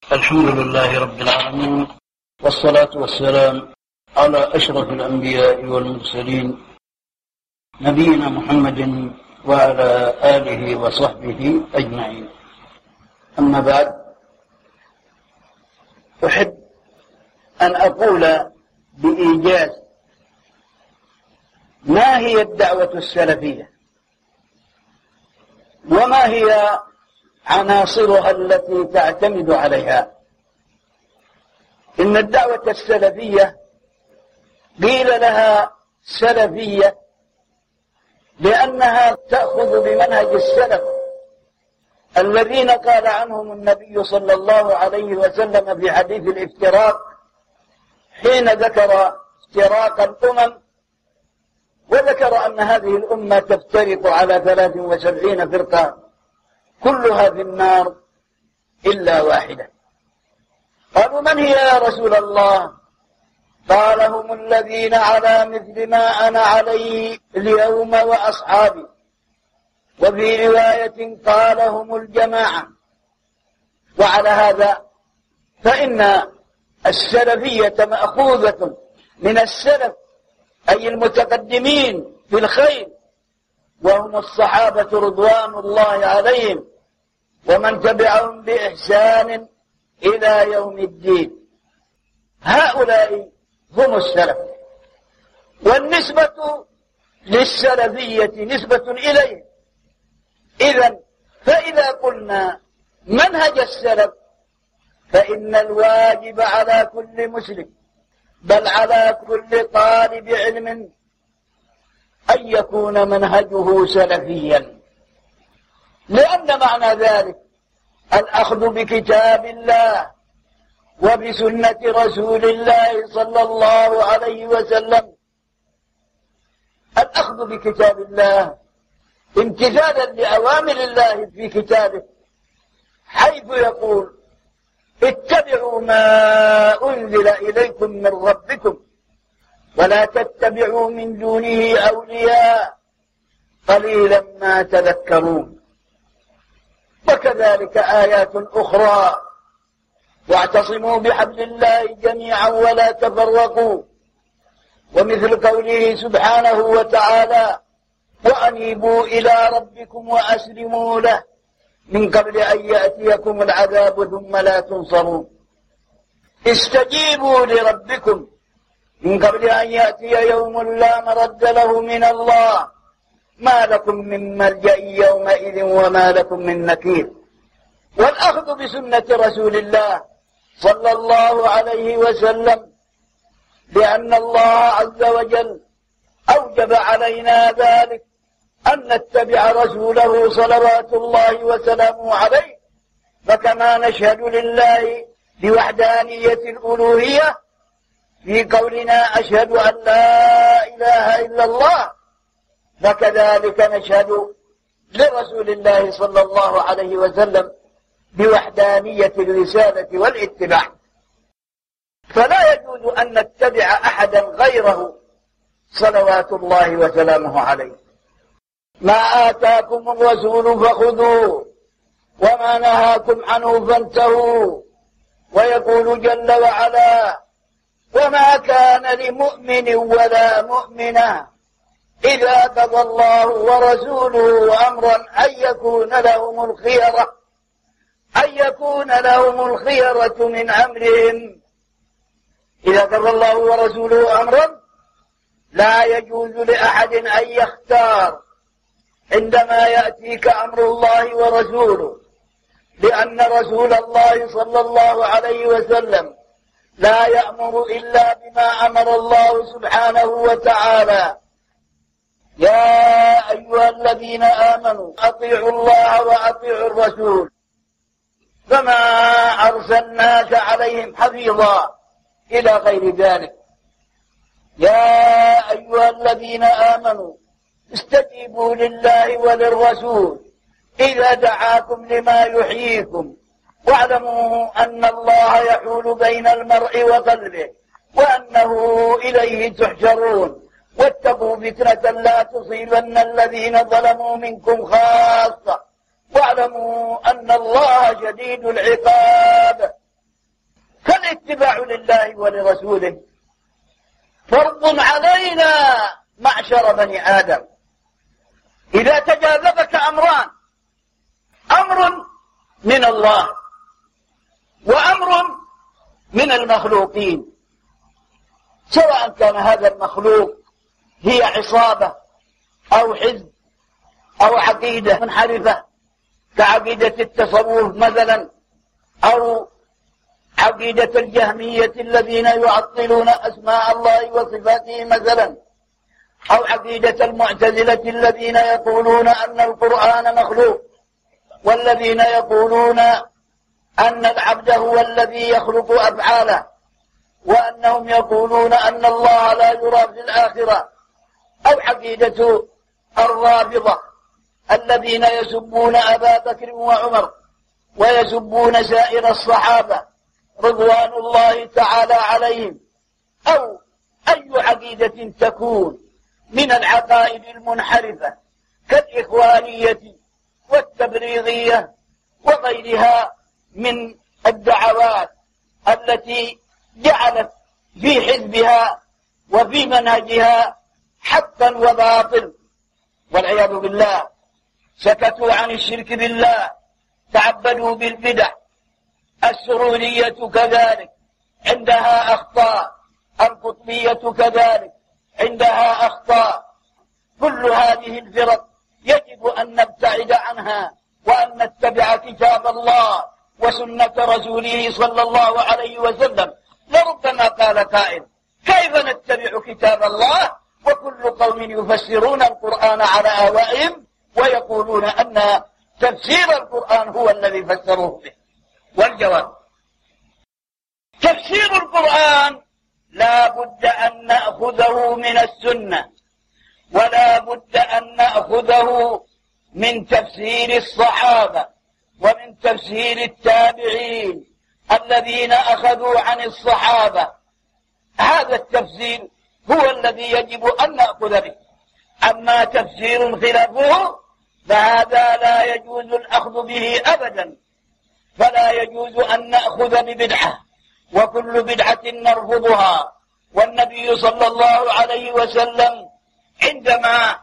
الحمد لله رب العالمين، والصلاة والسلام على أشرف الأنبياء والمرسلين نبينا محمد وعلى آله وصحبه أجمعين. أما بعد، أحب أن أقول بإيجاز ما هي الدعوة السلفية وما هي عناصرها التي تعتمد عليها. إن الدعوة السلفية قيل لها سلفية لأنها تأخذ بمنهج السلف الذين قال عنهم النبي صلى الله عليه وسلم في حديث الافتراق حين ذكر افتراق الأمم، وذكر أن هذه الأمة تفترق على 73 فرقة كلها في النار إلا واحدة. قالوا: من هي يا رسول الله؟ قال: هم الذين على مثل ما أنا عليه اليوم وأصحابي. وفي رواية قال: هم الجماعة. وعلى هذا فإن السلفية مأخوذة من السلف، أي المتقدمين في الخير، وهم الصحابة رضوان الله عليهم ومن تبعهم بإحسان إلى يوم الدين. هؤلاء هم السلف، والنسبة للسلفية نسبة إليه. فإذا قلنا منهج السلف فإن الواجب على كل مسلم، بل على كل طالب علم، أن يكون منهجه سلفيا، لأن معنى ذلك الأخذ بكتاب الله وبسنة رسول الله صلى الله عليه وسلم. الأخذ بكتاب الله امتثالا لأوامر الله في كتابه، حيث يقول: اتبعوا ما أنزل إليكم من ربكم ولا تتبعوا من دونه أولياء قليلا ما تذكرون. وكذلك آيات أخرى: واعتصموا بحبل الله جميعا ولا تفرقوا. ومثل قوله سبحانه وتعالى: وأنيبوا إلى ربكم وأسلموا له من قبل أن يأتيكم العذاب ثم لا تنصرون. استجيبوا لربكم من قبل أن يأتي يوم لا مرد له من الله ما لكم من ملجأ يومئذ وما لكم من نكير. والأخذ بسنة رسول الله صلى الله عليه وسلم، لأن الله عز وجل أوجب علينا ذلك، أن نتبع رسوله صلوات الله وسلامه عليه. فكما نشهد لله بوحدانية الألوهية في قولنا أشهد أن لا إله إلا الله، فكذلك نشهد لرسول الله صلى الله عليه وسلم بوحدانية الرسالة والاتباع. فلا يجوز أن نتبع أحدا غيره صلوات الله وسلامه عليه. ما آتاكم الرسول فخذوه وما نهاكم عنه فانتهوا. ويقول جل وعلا: وما كان لمؤمن ولا مؤمنة إذا قضى الله ورسوله أمرا أن يكون لهم الخيرة من أمرهم. إذا قضى الله ورسوله أمرا لا يجوز لأحد أن يختار عندما يأتيك أمر الله ورسوله، لأن رسول الله صلى الله عليه وسلم لا يأمر إلا بما أمر الله سبحانه وتعالى. يا أيها الذين آمنوا أطيعوا الله وأطيعوا الرسول فما أرسلناك عليهم حفيظا إلى غير ذلك. يا أيها الذين آمنوا استجيبوا لله وللرسول إذا دعاكم لما يحييكم واعلموا أن الله يحول بين المرء وقلبه وأنه إليه تحشرون. واتقوا فتنة لا تصيبن الذين ظلموا منكم خاصة واعلموا أن الله شديد العقاب. فالاتباع لله ولرسوله فرض علينا معشر بني آدم. إذا تجاذبك أمران، أمر من الله وأمر من المخلوقين، سواء كان هذا المخلوق هي عصابة أو حزب أو عقيدة منحرفة كعقيدة التصوف مثلا، أو عقيدة الجهمية الذين يعطلون أسماء الله وصفاته مثلا، أو عقيدة المعتزلة الذين يقولون أن القرآن مخلوق، والذين يقولون أن العبد هو الذي يخلق أفعاله، وأنهم يقولون أن الله لا يرى في الآخرة، أو عقيدة الرافضة الذين يسبون أبا بكر وعمر ويسبون سائر الصحابة رضوان الله تعالى عليهم، أو أي عقيدة تكون من العقائد المنحرفة كالإخوانية والتبريغية وغيرها من الدعوات التي جعلت في حزبها وفي منهجها حقا وباطل والعياذ بالله. سكتوا عن الشرك بالله، تعبدوا بالبدع. السرورية كذلك عندها أخطاء، القطبية كذلك عندها أخطاء. كل هذه الفرق يجب أن نبتعد عنها وأن نتبع كتاب الله وسنة رسوله صلى الله عليه وسلم. لربما قال قائل: كيف نتبع كتاب الله وكل قوم يفسرون القرآن على أهوائهم ويقولون أن تفسير القرآن هو الذي فسروه به؟ والجواب: تفسير القرآن لا بد أن نأخذه من السنة، ولا بد أن نأخذه من تفسير الصحابة ومن تفسير التابعين الذين أخذوا عن الصحابة. هذا التفسير هو الذي يجب أن نأخذ به. أما تفسير خلافه فهذا لا يجوز الأخذ به أبدا، فلا يجوز أن نأخذ ببدعة، وكل بدعة نرفضها. والنبي صلى الله عليه وسلم عندما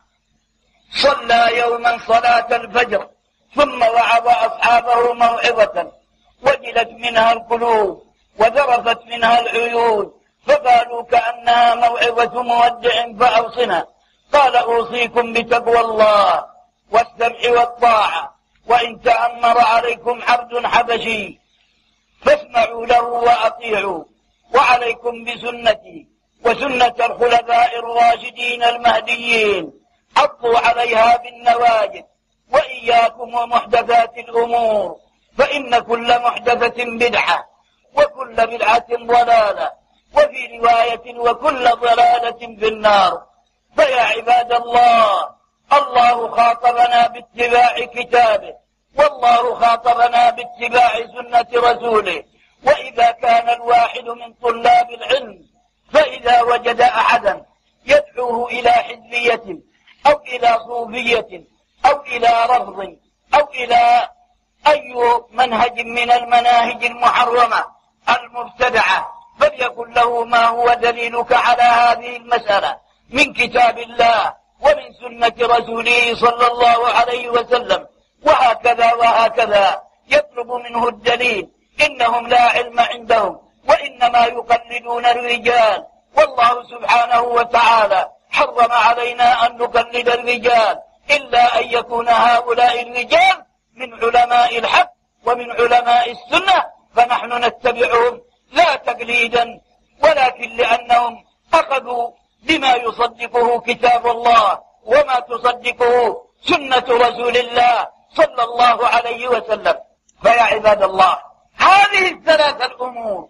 صلى يوما صلاة الفجر ثم وعظ أصحابه موعظة وجلت منها القلوب وذرفت منها العيون، فقالوا كأنها موعظة مودع فأوصنا. قال: أوصيكم بتقوى الله والسمع والطاعة، وإن تأمر عليكم عبد حبشي فاسمعوا له وأطيعوا، وعليكم بسنتي وسنة الخلفاء الراشدين المهديين، عضوا عليها بالنواجذ، وإياكم ومحدثات الأمور، فإن كل محدثة بدعة وكل بدعة ضلالة، وفي رواية وكل ضلالة في النار. فيا عباد الله، الله خاطبنا باتباع كتابه، والله خاطبنا باتباع سنة رسوله. وإذا كان الواحد من طلاب العلم فإذا وجد أحدا يدعوه إلى حزبية أو إلى صوفية أو إلى رفض أو إلى أي منهج من المناهج المحرمة المبتدعة، فليكن له ما هو دليلك على هذه المسألة من كتاب الله ومن سنة رسوله صلى الله عليه وسلم، وهكذا وهكذا يطلب منه الدليل. إنهم لا علم عندهم وإنما يقلدون الرجال، والله سبحانه وتعالى حرم علينا أن نقلد الرجال إلا أن يكون هؤلاء الرجال من علماء الحق ومن علماء السنة، فنحن نتبعهم لا تقليدا ولكن لأنهم أخذوا بما يصدقه كتاب الله وما تصدقه سنة رسول الله صلى الله عليه وسلم. فيا عباد الله، هذه الثلاث الأمور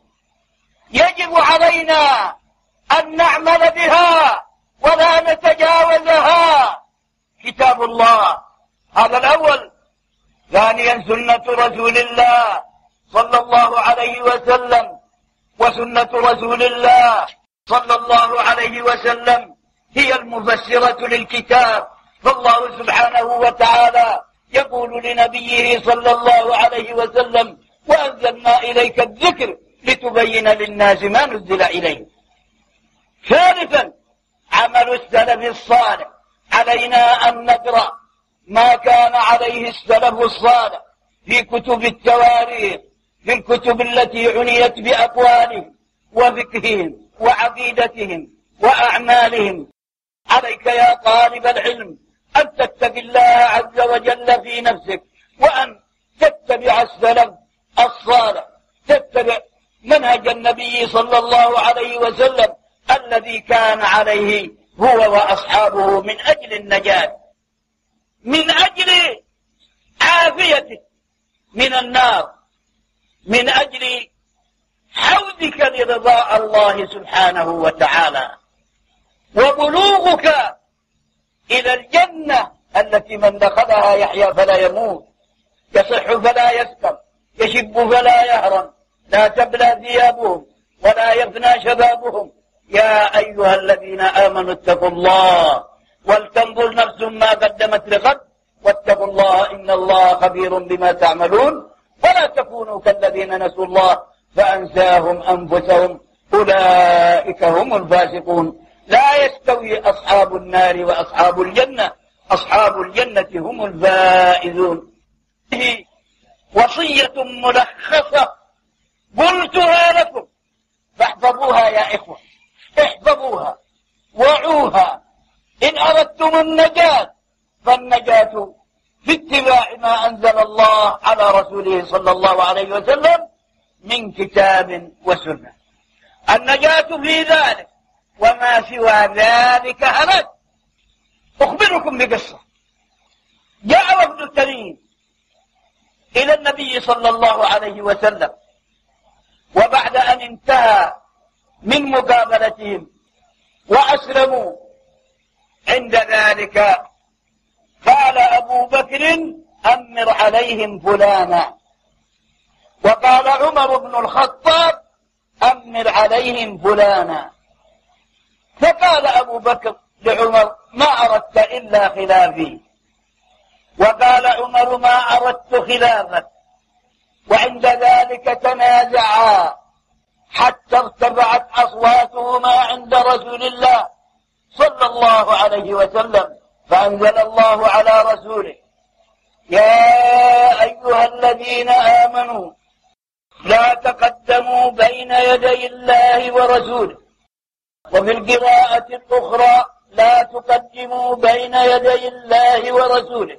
يجب علينا أن نعمل بها ولا نتجاوزها. كتاب الله هذا الأول، ثانيا سنة رسول الله صلى الله عليه وسلم، وسنة رسول الله صلى الله عليه وسلم هي المفسرة للكتاب. فالله سبحانه وتعالى يقول لنبيه صلى الله عليه وسلم: وأنزلنا إليك الذكر لتبين للناس ما نزل إليه. ثالثا عمل السلف الصالح، علينا أن نقرأ ما كان عليه السلف الصالح في كتب التواريخ، في الكتب التي عنيت بأقوالهم وفقههم وعقيدتهم وأعمالهم. عليك يا طالب العلم أن تتقي الله عز وجل في نفسك، وأن تتبع السلف الصالح، تتبع منهج النبي صلى الله عليه وسلم الذي كان عليه هو وأصحابه من أجل النجاة، من أجل عافيتك من النار، من أجل حوزك لرضاء الله سبحانه وتعالى، وبلوغك إلى الجنة التي من دخلها يحيا فلا يموت، يصح فلا يسقم، يشب فلا يهرم، لا تبلى ثيابهم ولا يفنى شبابهم. يا أيها الذين آمنوا اتقوا الله ولتنظر نفس ما قدمت لغد واتقوا الله إن الله خبير بما تعملون. ولا تكونوا كالذين نسوا الله فأنساهم أنفسهم أولئك هم الفاسقون. لا يستوي أصحاب النار وأصحاب الجنة، أصحاب الجنة هم الفائزون. هذه وصية ملخصة قلتها لكم فاحفظوها يا إخوة، احفظوها وعوها. إن أردتم النجاة فالنجاة في اتباع ما أنزل الله على رسوله صلى الله عليه وسلم من كتاب وسنة. النجاة في ذلك، وما سوى ذلك هلاك. أخبركم بقصة. جاء وفد تميم إلى النبي صلى الله عليه وسلم، وبعد أن انتهى من مقابلتهم وأسلموا، عند ذلك قال أبو بكر أمر عليهم فلانا، وقال عمر بن الخطاب أمر عليهم فلانا. فقال أبو بكر لعمر ما أردت إلا خلافي، وقال عمر ما أردت خلافك. وعند ذلك تنازعا حتى ارتفعت أصواتهما عند رسول الله صلى الله عليه وسلم، فأنزل الله على رسوله يا أيها الذين آمنوا لا تقدموا بين يدي الله ورسوله. وفي القراءة الأخرى لا تقدموا بين يدي الله ورسوله،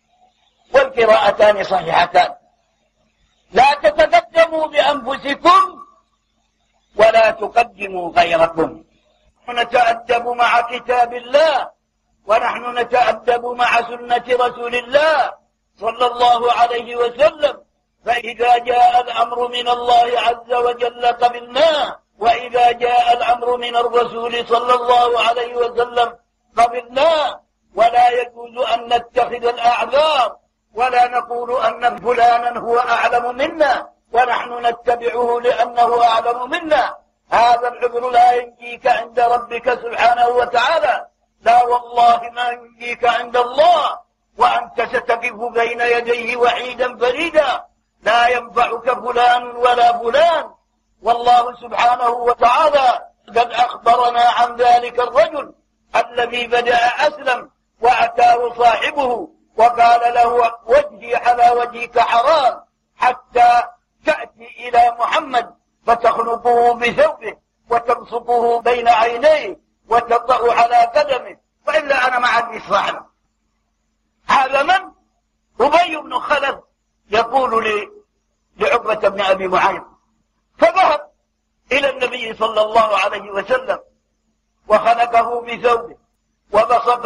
والقراءتان صحيحتان. لا تتقدموا بأنفسكم ولا تقدموا غيركم. نتأدب مع كتاب الله، ونحن نتأدب مع سنة رسول الله صلى الله عليه وسلم. فإذا جاء الأمر من الله عز وجل قبلناه، وإذا جاء الأمر من الرسول صلى الله عليه وسلم قبلناه. ولا يجوز أن نتخذ الأعذار ولا نقول أن فلانا هو أعلم منا ونحن نتبعه لأنه أعلم منا. هذا العذر لا ينجيك عند ربك سبحانه وتعالى، لا والله ما ينجيك عند الله، وأنت ستقف بين يديه وحيدا فريدا، لا ينفعك فلان ولا فلان. والله سبحانه وتعالى قد أخبرنا عن ذلك الرجل الذي بدأ أسلم وأتاه صاحبه وقال له وجهي على وجهك حرام حتى تأتي إلى محمد فتخلقه بثوبه وتبسطه بين عينيه وتطأ على قدمه، وإلا أنا ما عندي صاحب. هذا من؟ أبي بن خلف يقول لعقبة بن أبي معيط. فذهب إلى النبي صلى الله عليه وسلم وخلقه بثوبه وبصق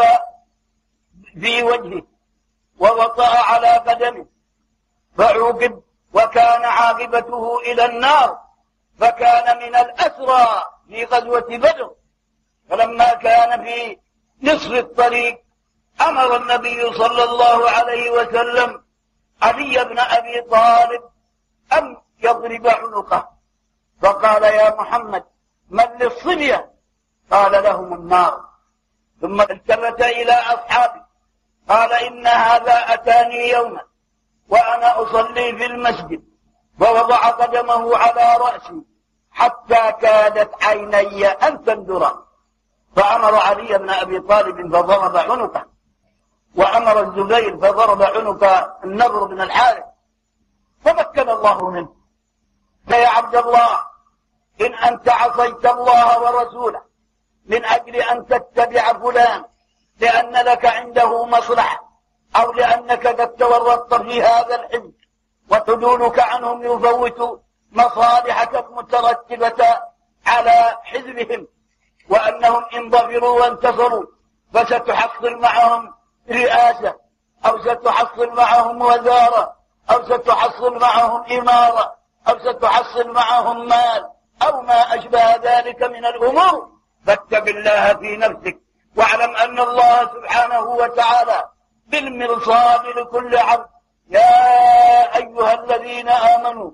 في وجهه ووطأ على قدمه فعوقب، وكان عاقبته إلى النار، فكان من الأسرى في غزوة بدر. فلما كان في نصف الطريق أمر النبي صلى الله عليه وسلم علي بن أبي طالب أن يضرب عنقه، فقال يا محمد من للصبية؟ قال لهم النار. ثم التفت إلى أصحابه قال إن هذا أتاني يوما وأنا أصلي في المسجد فوضع قدمه على رأسي حتى كادت عيني أن تندرا، فأمر علي بن أبي طالب فضرب عنقه، وأمر الزبير فضرب عنق النضر بن الحارث، فمكن الله منه. فيا عبد الله، إن أنت عصيت الله ورسوله من أجل أن تتبع فلان لأن لك عنده مصلحة، أو لأنك قد تورطت في هذا الحزب وحدودك عنهم يفوت مصالحك المترتبة على حزبهم، وأنهم إن ظفروا وانتصروا فستحصل معهم رئاسة، أو ستحصل معهم وزارة، أو ستحصل معهم إمارة، أو ستحصل معهم مال، أو ما أشبه ذلك من الأمور، فاتق الله في نفسك، واعلم أن الله سبحانه وتعالى بالمرصاد لكل عبد. يا أيها الذين آمنوا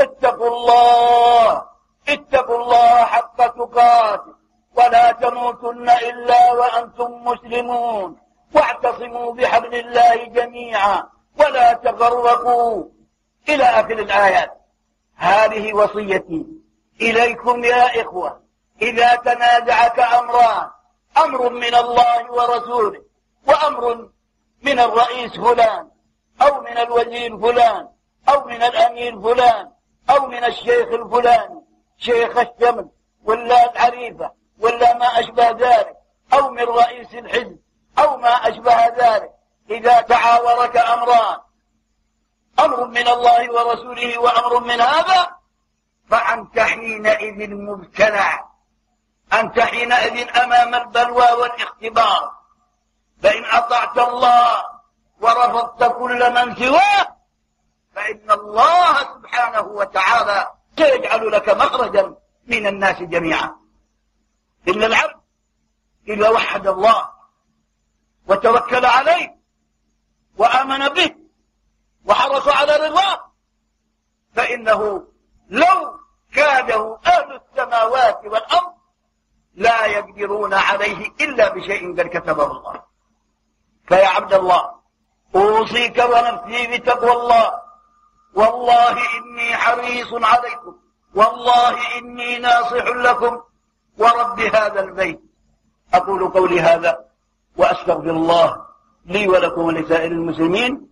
اتقوا الله حق تقاته ولا تموتن إلا وأنتم مسلمون، واعتصموا بحبل الله جميعا ولا تفرقوا، إلى آخر الآيات. هذه وصيتي إليكم يا إخوة. إذا تنازعك أمران، أمر من الله ورسوله وأمر من الرئيس فلان أو من الوزير فلان أو من الأمير فلان أو من الشيخ الفلاني، شيخ الشمل ولا العريفة ولا ما أشبه ذلك، أو من رئيس الحزب أو ما أشبه ذلك، إذا تعاورك أمران، أمر من الله ورسوله وأمر من هذا، فأنت حينئذ مبتلع، أنت حينئذ أمام البلوى والاختبار. فإن أطعت الله ورفضت كل من سواه فإن الله سبحانه وتعالى سيجعل لك مخرجا من الناس جميعا. إلا العبد إذا وحد الله وتوكل عليه وآمن به وحرص على رضاه، فإنه لو كاده أهل السماوات والأرض لا يقدرون عليه إلا بشيء قد كتبه الله. فيا عبد الله، أوصيك ونفسي بتقوى الله. والله إني حريص عليكم، والله إني ناصح لكم ورب هذا البيت. أقول قولي هذا وأستغفر الله لي ولكم ولسائر المسلمين